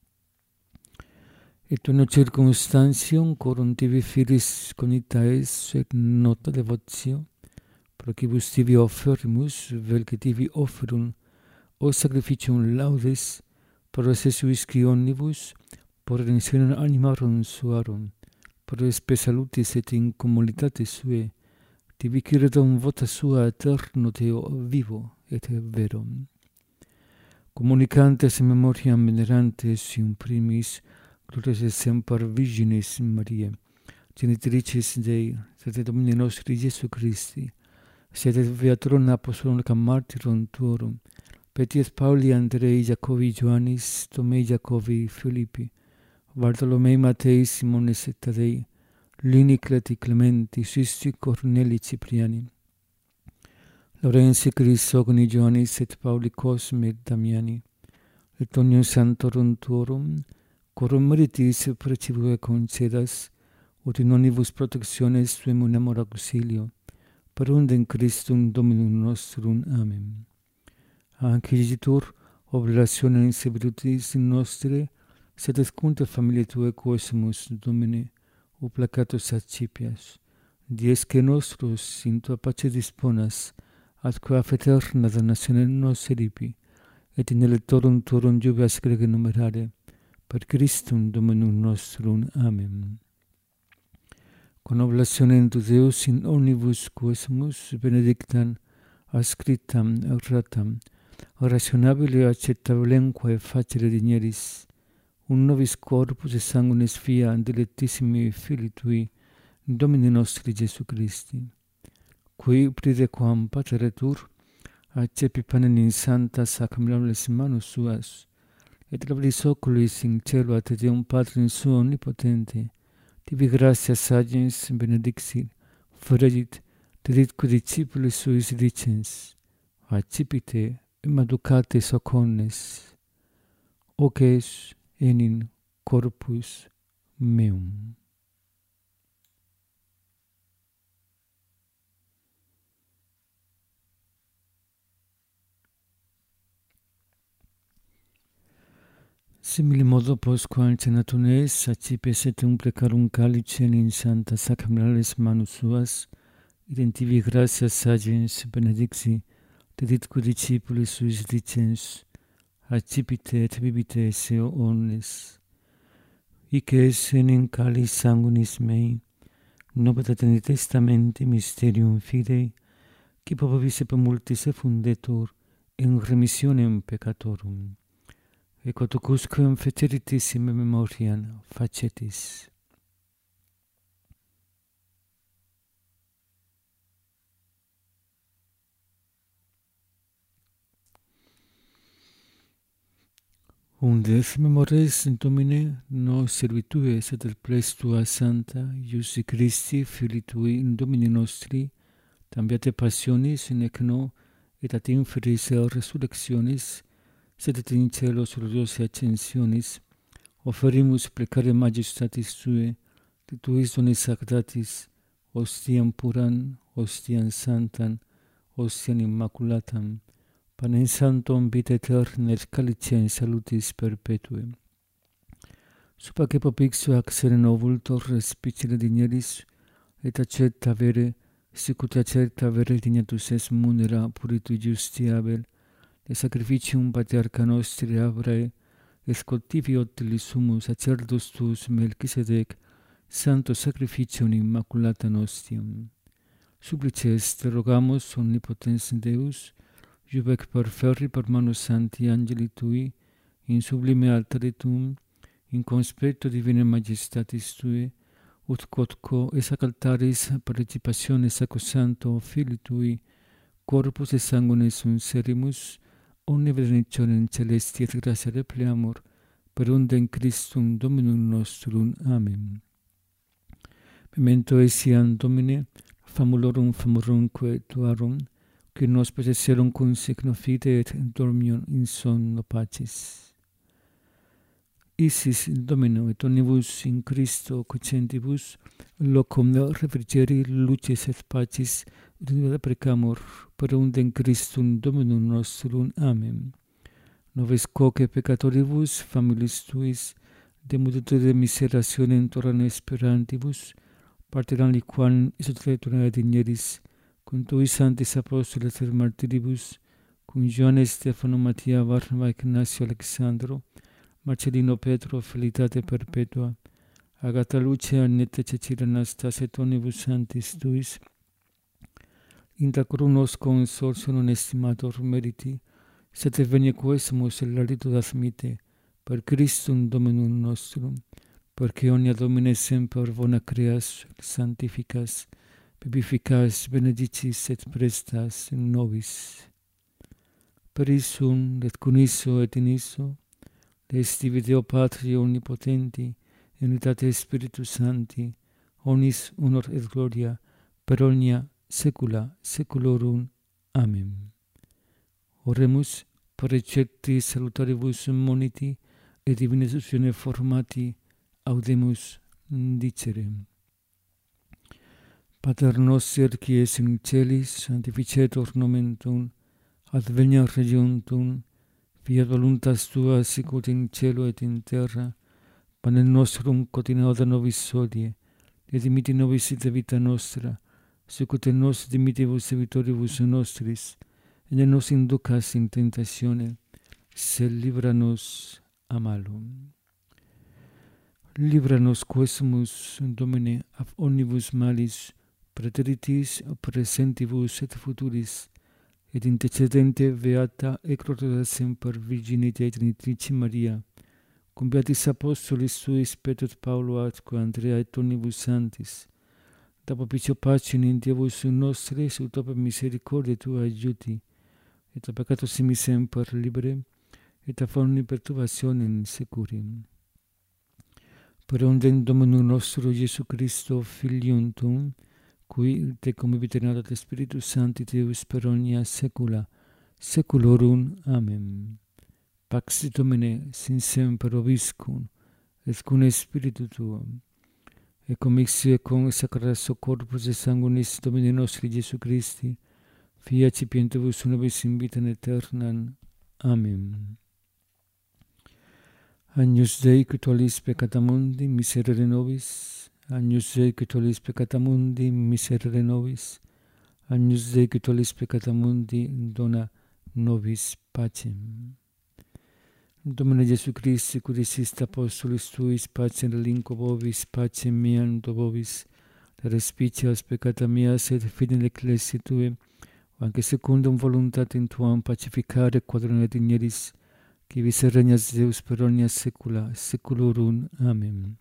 S1: Et uno circumstantium corum tibi filis conita es, et nota devotio, pro quibus tibi offerimus, vel que tibi offerum, o sacrificium laudes, pro esse suisci omnibus, por redemptionem animarum suarum, pro spe salutis et in commoditatis sue, tibi ciredum vota sua eterno Deo vivo et vero. Communicantes memoriam venerantes in primis, glorias et semper Virginis Mariae, genitricis Dei, sed Domini nostri Jesu Christi, sed et beatorum apostolum et martyrum tuorum, Petius Pauli, Andrei, Jacobi, Ioannis, Tomei, Jacobi, Philippi, Bartolomei, Matei, Simones et Tadei, Lini, Cleti, Clementi, Sisti, Corneli, Cipriani, Laurensi, Crisogoni, Ioannis et Pauli, Cosme et Damiani, et omnium sanctorum tuorum, corum meritis precibue concedas, ut in omnibus protectiones tuum amor auxilio, per unde in Christum Dominum nostrum. Amen. Anciditur oblatione in servitutis nostre, sed escunte familiae tuae quosimus, Domine, o placatus accipias, dies que nostros in tua pace disponas, atque eterna damnatione nos eripi, et in electorum tuorum jubilas grege numerare, per Christum Dominum nostrum. Amen. Con oblationem tu Deus in omnibus quosimus benedictam, ascriptam, erratam, rationabile accettabilemque facere digneris, un nobis corpus et sanguinis via dilectissimi Filii Tui, Domini nostri Jesu Christi, qui pride quam pateretur, accepi panem in santa sacramentalis manus suas, et labris oculis in cielo ad Deum Patrum suo omnipotente, tibi gratias agens benedixit, fregit, deditque discipulis suis dicens, accipite et maducate soconnes, hoc es enin corpus meum. Simile modo postquam cenatum es, accipes et umplicarum calicem in santa sacramentalis manus suas, identivi gratias agens benedixi, deditque discipulis suis dicens, accipite et bibite seo omnes. Hic es enim calis sanguinis mei, novatat in testamenti mysterium fidei, qui popis et multis effundetur in remissionem peccatorum. Et quodusquam feceritis in memoriam facetis. Unde memores Domine nos servitue sed ples tua santa, Iusi Christi, Filii tui, in Domini nostri, tambiate passionis nec no, et ad inferis resurrectionis, sed et in celos gloriosae ascensionis, offerimus plecare majestatis Tue, de Tuis donis sacratis, ostiam puran, ostiam santam, ostiam immaculatam, panem sanctum vita aeterna et calicem salutis perpetuem. Supaque popixio ac sereno vultor respicere digneris, et accepta vere, sicut accepta vere dignatus es munera puritu justi Abel, de sacrificium patriarcha nostri Abrae, escoltivi otilis sumus sacerdos tuus Melchisedec, santo sacrificium immaculata nostium. Supplices te rogamus omnipotens Deus, iubec perferri per manus santi angeli tui, in sublime altare tuum, in conspecto divine majestatis tue, ut quodco esac altaris participationes sacrosancto Filii tui, corpus et sanguinis unserimus, omne benedictionem celesti et gratia repleamur, per undem Christum Dominum nostrum. Amen. Memento etiam Domine, famulorum famorumque tuarum, qui nos possesserum cum signo fide et dormium in sonno pacis. Isis Domino et omnibus in Christo cocentibus, locum refrigeri lucis et pacis, ut precamur per undem Christum Dominum nostrum. Amen. Noves quoque peccatoribus familis tuis, de multitude miserationem torrent esperantibus, parteram liquam isotretura digneris, cum tuis sanctis apostoles et martiribus, cum Ioanne Stefano Mattia Barnaba Ignacio Alexandro, Marcellino Petro Felicitate Perpetua, Agata Lucia Annette Cecilia Anastasia et omnibus sanctis tuis, intra crunos consortio non estimator meriti, sed venie quesumus el larito admite, per Christum Dominum nostrum, perque omnia Domine semper bona creas, sanctificas, vivificas, benedicis et prestas in nobis. Per issum, et con isso et in isso, Destivi Deo Patri omnipotenti, in unitate Spiritus Sancti, omnis honor et gloria, per omnia saecula saeculorum. Amen. Oremus, per recepti salutaribus moniti, et divina istructione formati, audemus dicere. Pater noster, qui es in celis, sanctificetur nomen tuum, adveniat regnum tuum, fiat voluntas tua sicut in cielo et in terra, panem nostrum quotidianum da nobis hodie, et dimitti nobis ite vita nostra, sicut et nos dimittivus debitoribus nostris, et ne nos inducas in tentatione, sed libera nos a malo. Libera nos quesumus, Domine, ab omnibus malis, praeteritis, presentibus et futuris, et intercedente beata et gloriosa semper Virginite Trinitrice Maria, cum beatis apostolis suis Petro et Paulo atque Andrea et omnibus sanctis, da propicio pace in Dievus nostre, ut per misericordia tua aiuti, et a peccato simi semper libere, et a forni perturbationem securim. Per ondem Dominum nostro Iesu Christo, Filium Tuum, qui te conviviterat et Spiritus Sancti Deus per omnia saecula, saeculorum. Amen. Pax Domine, sin semper vobiscum, et cum Spiritu Tuum, et commixio et con sacratis corpus et sanguinis Domini nostri Iesu Christi, fiat cipientibus nobis in vitam aeternam. Amen. Agnus Dei, qui tollis peccata mundi, miserere nobis. Agnus Dei, qui tollis peccata mundi, miserere nobis. Agnus Dei, qui tollis peccata mundi, dona nobis pacem. Domine Iesu Christi, qui diciste apostolis tuis, pacem relinquo vobis, pacem meam do vobis, respicias peccata meas et fidem ecclesiae Tue, anque secundum voluntatem Tuam pacificare quadrone digneris, qui vis regnas Deus per omnia saecula, saeculorum. Amen.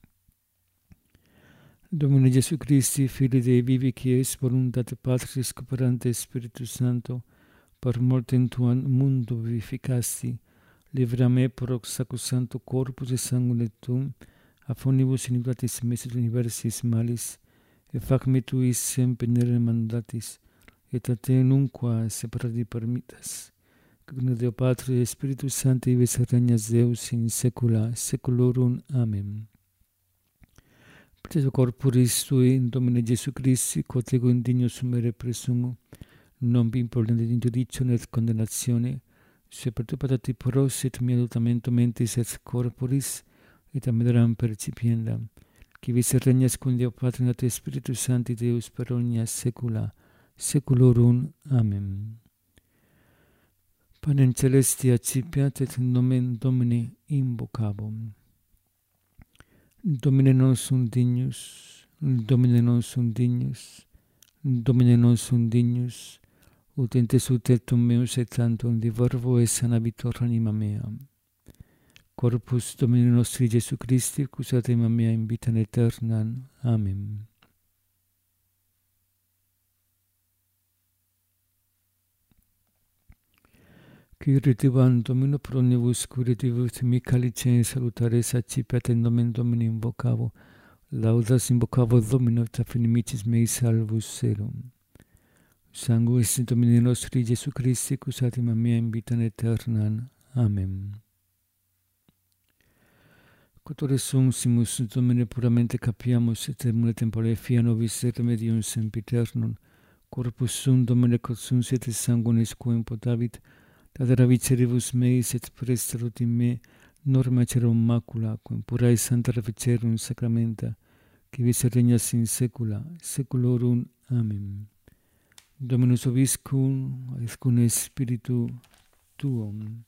S1: Domine Iesu Christi, Filii Dei vivi, qui es voluntate Patris cooperante Spiritus Sancto, per mortem Tuam mundo vivificasti, libera me pro sacrosancto corpus et sanguine Tuum, a fonibus iniquitas messis universis malis, et fac me tuis semper mandatis, et a te nunquam separati permittas, cum Deo Patri et Spiritus Sancti vis regnas Deus in saecula saeculorum. Amen. Preso corporis Tui, Domine Iesu Christi, quod ego indigno sumere presumo, non vi imprudente in judicium et condemnatione, se per tu patati prosit mia dotamento mentis et corporis, et amedaram percipiendam, qui vis regnas cum Deo Patri et Spiritus Sancti Deus per omnia saecula saeculorum. Amen. Panem celesti accipiat et nomen Domini invocavum. Domine non sum dignus, Domine non sum dignus, Domine non sum dignus, ut in te sutetum meus et tantum di verbo et sanabitur anima mea. Corpus Domini nostri Iesu Christi, cusat anima mea in vitam aeternam. Amen. Qui retivam Domino pro omnibus curativus mi calice salutares accipiat in nomen Domini invocavo, laudas invocavo Domino et affinimicis mei salvus serum. Sanguis Domini nostri Iesu Christi, cusat anima mea in vitam aeternam. Amen. Quotore sumsimus Domine puramente capiamus et emule tempore fia nobis remedium sempiternum, corpus sum Domine quod sum siete sanguinis quum potavit, Dadera viceribus meis et prestalut in me norma cerum macula, quum pura et santa reficerum sacramenta, qui vis regnas in saecula saeculorum. Amen. Dominus vobiscum, et cum Spiritu Tuum.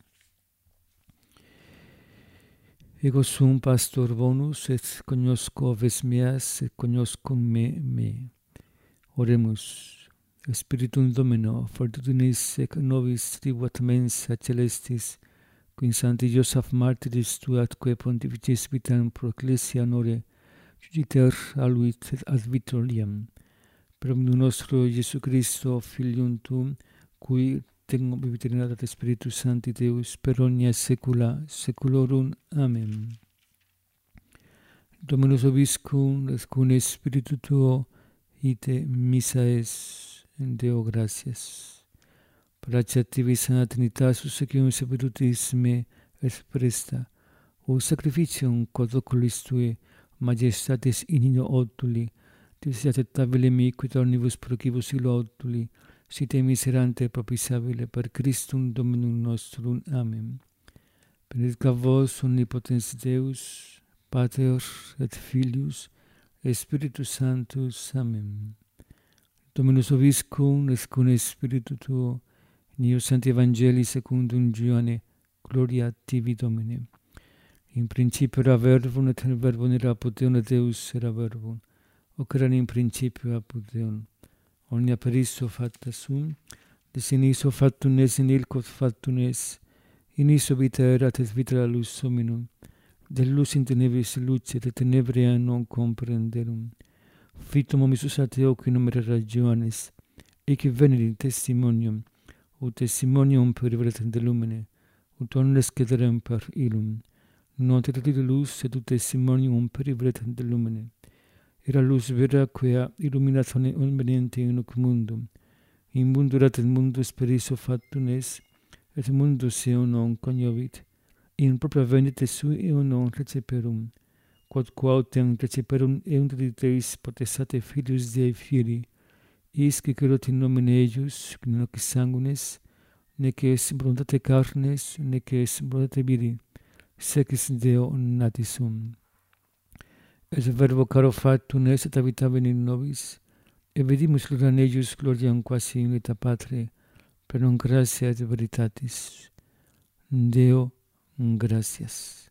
S1: Ego sum pastor bonus, et cognosco aves meas, et cognoscum me me. Oremus. Spiritum Domino, fortitunis ec nobis tribuat mensa celestis, qui in Sancti Josaph Martyris tu atque pontificis vitam pro ecclesia honore, juditer aluit et ad vitoriam. Per omnium nostro Iesu Christo, Filium Tuum, cui tengo viviterat et Spiritus Sancti Deus, per omnia saecula saeculorum. Amen. Dominus vobiscum, et cum Spiritu Tuo, ite missa es. Deo gratias. Placeat tibi sana Trinitas, secundum sapientis me et presta, o sacrificium quod oculis Tui, majestatis in nihilo oduli, divisiat et tabile mi, quid omnibus procibus illo oduli, si te miserante propisabile per Christum Dominum nostrum. Amen. Benedicat vos omnipotens Deus, Pater et Filius, et Spiritus Sanctus. Amen. Dominus vobiscum, et cum Spiritu Tuo, in eo Sancti Evangelii secundum Ioanne, gloria tibi Domine. In principio era verbum, et verbum era apud Deum, et Deus era verbum. Hoc erat in principio apud Deum. Omnia per isso facta sum, des in isso factum es, in il quod factum es. In isso vita erat, et vita la lux hominum. De lux in tenebris luce, et tenebria non comprenderum. Fito momisus ateo qui numere ragiones, ec veneri testimonium, ut testimonium per veritate de lumine, ut omnes cederem per illum, non tertitu luz et ut testimonium per veritate de lumine. Era luz vera quia illuminatione omniente in hoc mundum, in mundo erat et mundus per iso factum est, et mundus eum non cognovit, in propria venite sui eum non receperum, quod quautem receperum eum dediteis potestate Filius Dei Filii, is que querot in nomine eius, nec sanguinis, nec est voluntate carnes, nec est voluntate viri, sec is Deo natis sum. Et verbo caro factum est et habitavi in nobis, et vidimus gloria in eius gloriam quasi in vita Patri, per non gratia et veritatis. Deo, gratias.